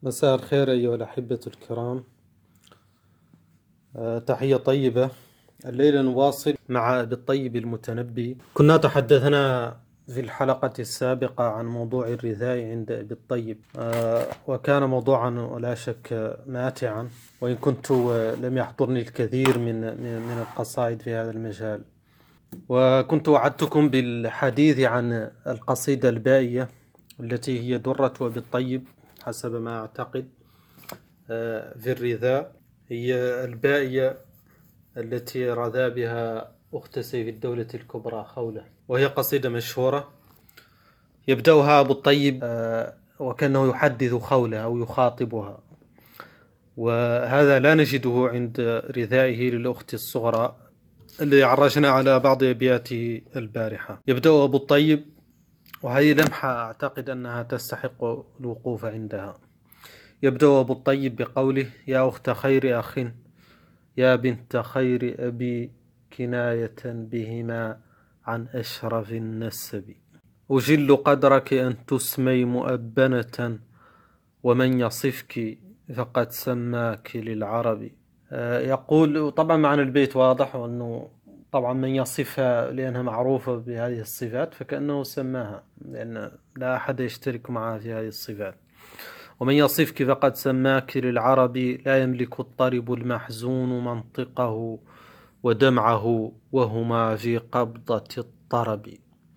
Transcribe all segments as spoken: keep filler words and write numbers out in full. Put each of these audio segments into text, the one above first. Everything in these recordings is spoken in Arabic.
مساء الخير أيها الأحبة الكرام. أه تحية طيبة. الليلة نواصل مع بالطيب المتنبي. كنا تحدثنا في الحلقة السابقة عن موضوع الرثاء عند بالطيب، أه وكان موضوعا ولا شك ماتعا، وإن كنت لم يحضرني الكثير من من القصائد في هذا المجال. وكنت وعدتكم بالحديث عن القصيدة البائية التي هي درة بالطيب حسب ما أعتقد في الرثاء، هي البائية التي رثى بها أخت سيف الدولة الكبرى خولة، وهي قصيدة مشهورة يبدأها أبو الطيب وكأنه يحدث خولة أو يخاطبها، وهذا لا نجده عند رثائه للأخت الصغرى اللي عرجنا على بعض أبياته البارحة. يبدأ أبو الطيب، وهذه لمحة أعتقد أنها تستحق الوقوف عندها. يبدأ أبو الطيب بقوله: يا أخت خير أخ، يا بنت خير أبي، كناية بهما عن أشرف النسب، أجل قدرك أن تسمي مؤبنة، ومن يصفك فقد سماك للعرب. يقول طبعا معنى البيت واضح، وأنه طبعا من يصفها لأنها معروفة بهذه الصفات فكأنه سماها، لأن لا أحد يشترك معها في هذه الصفات. ومن يصفك فقد سماك للعرب، لا يملك الطرب المحزون منطقه ودمعه، وهما في قبضة الطرب.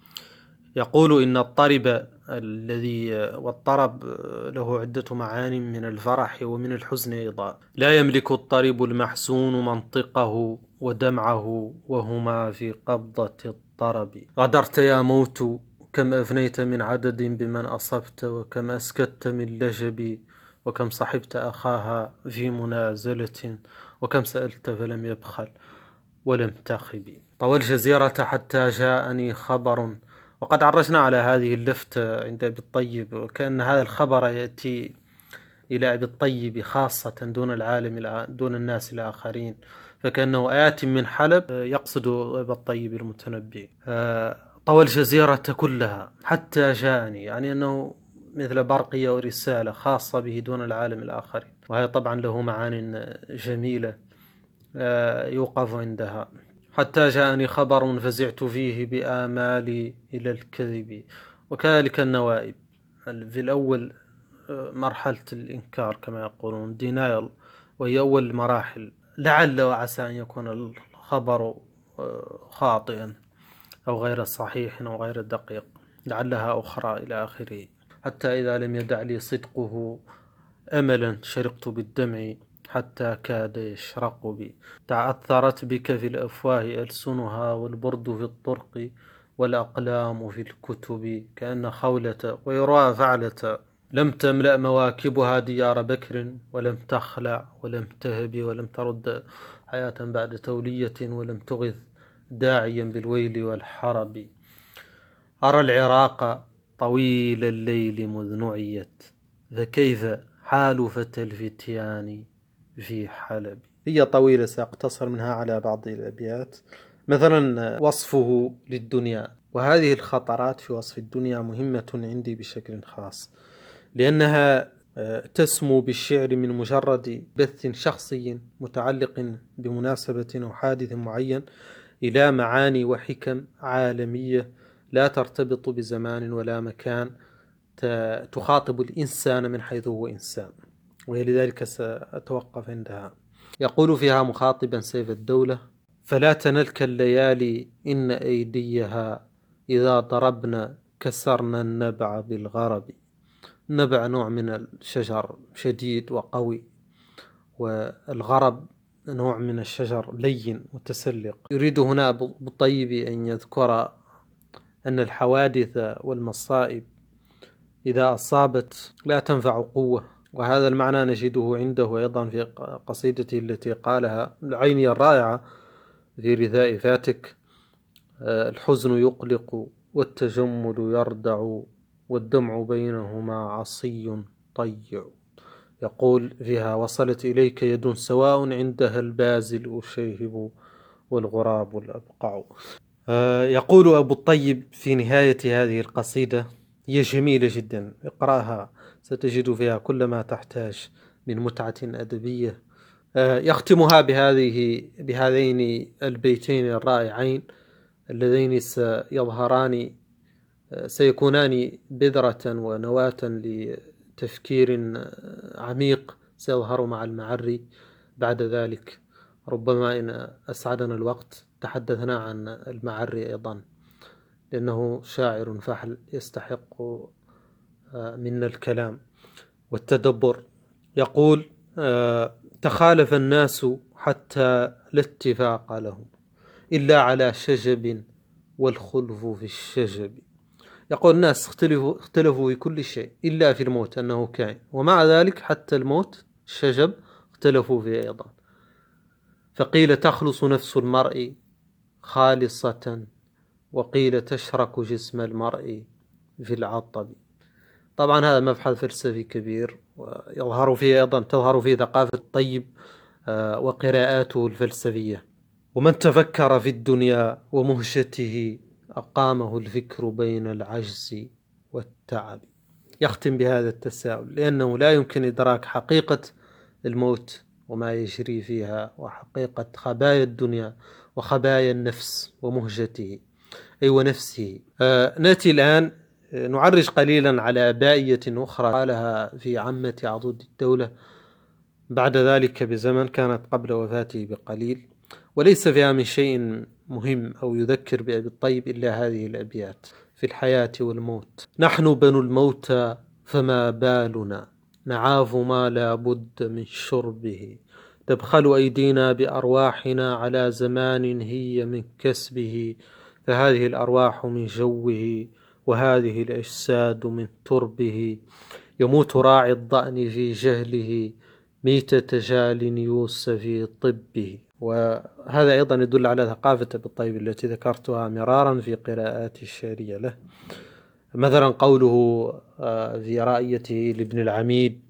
يقول إن الطرب الذي والطرب له عدة معاني من الفرح ومن الحزن أيضا. لا يملك الطرب المحزون منطقه ودمعه، وهما في قبضة الطرب. غدرت يا موت، كم أفنيت من عدد بمن أصبت، وكم أسكت من لجبي، وكم صحبت أخاها في منازلة، وكم سألت فلم يبخل ولم تخبي. طوى الجزيرة حتى جاءني خبر. وقد عرجنا على هذه اللفتة عند أبي الطيب، وكأن هذا الخبر يأتي إلى أبي الطيب خاصة دون العالم دون الناس الآخرين، فكأنه آت من حلب يقصد أبي الطيب المتنبي. طوى الجزيرة كلها حتى جاءني، يعني أنه مثل برقية ورسالة خاصة به دون العالم الآخرين، وهي طبعا له معان جميلة يوقف عندها. حتى جاءني خبر فزعت فيه بآمالي إلى الكذب. وكذلك النوائب، في الأول مرحلة الإنكار كما يقولون denial، وهي أول مراحل، لعل وعسى أن يكون الخبر خاطئا أو غير صحيح أو غير دقيق، لعلها أخرى إلى آخره. حتى إذا لم يدع لي صدقه أملا، شرقت بالدمع حتى كاد يشرق بي. تعثرت بك في الأفواه ألسنها، والبرد في الطرق والأقلام في الكتب، كأن خولة ويروى فعلة لم تملأ مواكبها ديار بكر، ولم تخلع ولم تهب، ولم ترد حياة بعد تولية، ولم تغث داعيا بالويل والحرب. أرى العراق طويل الليل مذ نعيت، فكيف حال فتى الفتيان في حلب. هي طويلة سأقتصر منها على بعض الأبيات. مثلا وصفه للدنيا، وهذه الخطرات في وصف الدنيا مهمة عندي بشكل خاص، لأنها تسمو بالشعر من مجرد بث شخصي متعلق بمناسبة أو حادث معين إلى معاني وحكم عالمية لا ترتبط بزمان ولا مكان، تخاطب الإنسان من حيث هو إنسان، ولذلك سأتوقف عندها. يقول فيها مخاطبا سيف الدولة: فلا تنلك الليالي إن أيديها، إذا ضربنا كسرنا النبع بالغرب. النبع نوع من الشجر شديد وقوي، والغرب نوع من الشجر لين متسلق. يريد هنا بالطيب أن يذكر أن الحوادث والمصائب إذا أصابت لا تنفع قوة، وهذا المعنى نجده عنده أيضا في قصيدته التي قالها العينية الرائعة في رثاء فاتك: الحزن يقلق والتجمل يردع، والدمع بينهما عصي طيع. يقول فيها: وصلت إليك يد سواء عندها البازل أشيهب، والغراب الأبقع. يقول أبو الطيب في نهاية هذه القصيدة: هي جميلة جدا، اقرأها ستجد فيها كل ما تحتاج من متعة أدبية. يختمها بهذه بهذين البيتين الرائعين اللذين سيظهران سيكونان بذرة ونواة لتفكير عميق سيظهر مع المعري بعد ذلك. ربما إن أسعدنا الوقت تحدثنا عن المعري أيضا، لأنه شاعر فحل يستحق منا الكلام والتدبر. يقول: تخالف الناس حتى لا اتفاق لهم إلا على شجب والخلف في الشجب. يقول الناس اختلفوا, اختلفوا في كل شيء إلا في الموت أنه كائن، ومع ذلك حتى الموت الشجب اختلفوا فيه أيضا. فقيل تخلص نفس المرء خالصة، وقيل تشرك جسم المرء في العطب. طبعا هذا مبحث فلسفي كبير، ويظهر فيه أيضا تظهر فيه ثقافة الطيب وقراءاته الفلسفية. ومن تفكر في الدنيا ومهجته أقامه الفكر بين العجز والتعب. يختم بهذا التساؤل، لأنه لا يمكن إدراك حقيقة الموت وما يجري فيها، وحقيقة خبايا الدنيا وخبايا النفس ومهجته أي ونفسه. آه نأتي الآن نعرج قليلا على بائية أخرى قالها في عمة عضد الدولة بعد ذلك بزمن، كانت قبل وفاته بقليل، وليس فيها من شيء مهم أو يذكر بأبي الطيب إلا هذه الأبيات: في الحياة والموت نحن بنو الموتى فما بالنا، نعاف ما لا بد من شربه، تبخل أيدينا بأرواحنا على زمان هي من كسبه، فهذه الأرواح من جوه وهذه الأجساد من تربه، يموت راعي الضأن في جهله ميتة جال يوس في طبه. وهذا أيضا يدل على ثقافة أبي الطيب التي ذكرتها مرارا في قراءات الشعرية له. مثلا قوله في رائيته لابن العميد: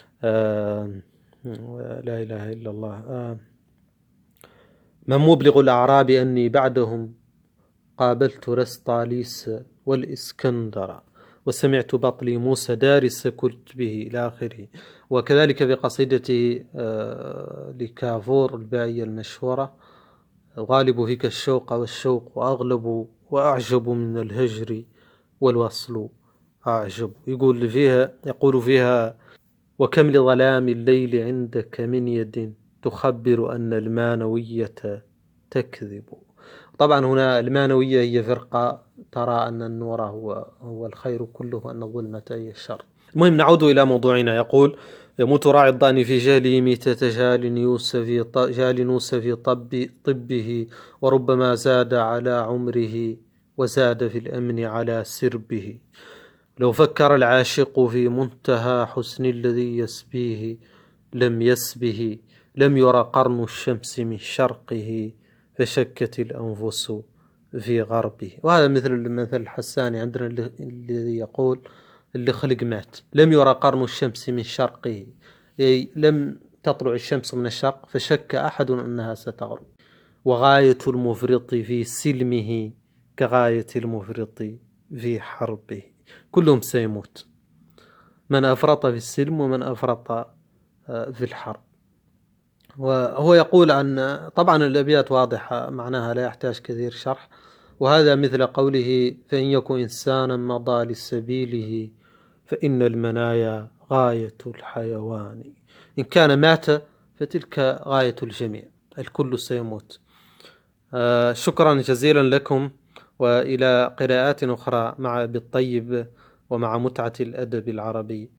لا إله إلا الله، من مبلغ الأعراب أني بعدهم قابلت رسطاليس والإسكندر، وسمعت بطلي موسى دارس كتبه إلى آخره. وكذلك في قصيدته لكافور البائية المشهورة: غالب فيك الشوق والشوق وأغلب وأعجب من الهجر والوصل أعجب. يقول فيها يقول فيها: وكم لظلام الليل عندك من يد تخبر أن المانوية تكذب. طبعا هنا المانوية هي فرقة ترى أن النور هو هو الخير كله وأن الظلمة هي الشر. المهم نعود إلى موضوعنا. يقول: يموت راعي الضأن في جهله ميتة جال يوس في جال نوس في طب طبه، وربما زاد على عمره وزاد في الأمن على سربه. لو فكر العاشق في منتهى حسن الذي يسبيه لم يسبه، لم ير قرن الشمس من شرقه فشكت الأنفس في غربه. وهذا مثل المثل الحساني عندنا الذي يقول: اللي خلق مات. لم يرى قرن الشمس من شرقه، أي لم تطلع الشمس من الشرق فشك أحد أنها ستغرب. وغاية المفرط في سلمه كغاية المفرط في حربه. كلهم سيموت، من أفرط في السلم ومن أفرط في الحرب. وهو يقول عن طبعا الأبيات واضحة معناها لا يحتاج كثير شرح، وهذا مثل قوله: فإن يكن إنسانا مضى لسبيله فإن المنايا غاية الحيوان، إن كان مات فتلك غاية الجميع، الكل سيموت. آه شكرا جزيلا لكم، وإلى قراءات أخرى مع أبي الطيب ومع متعة الأدب العربي.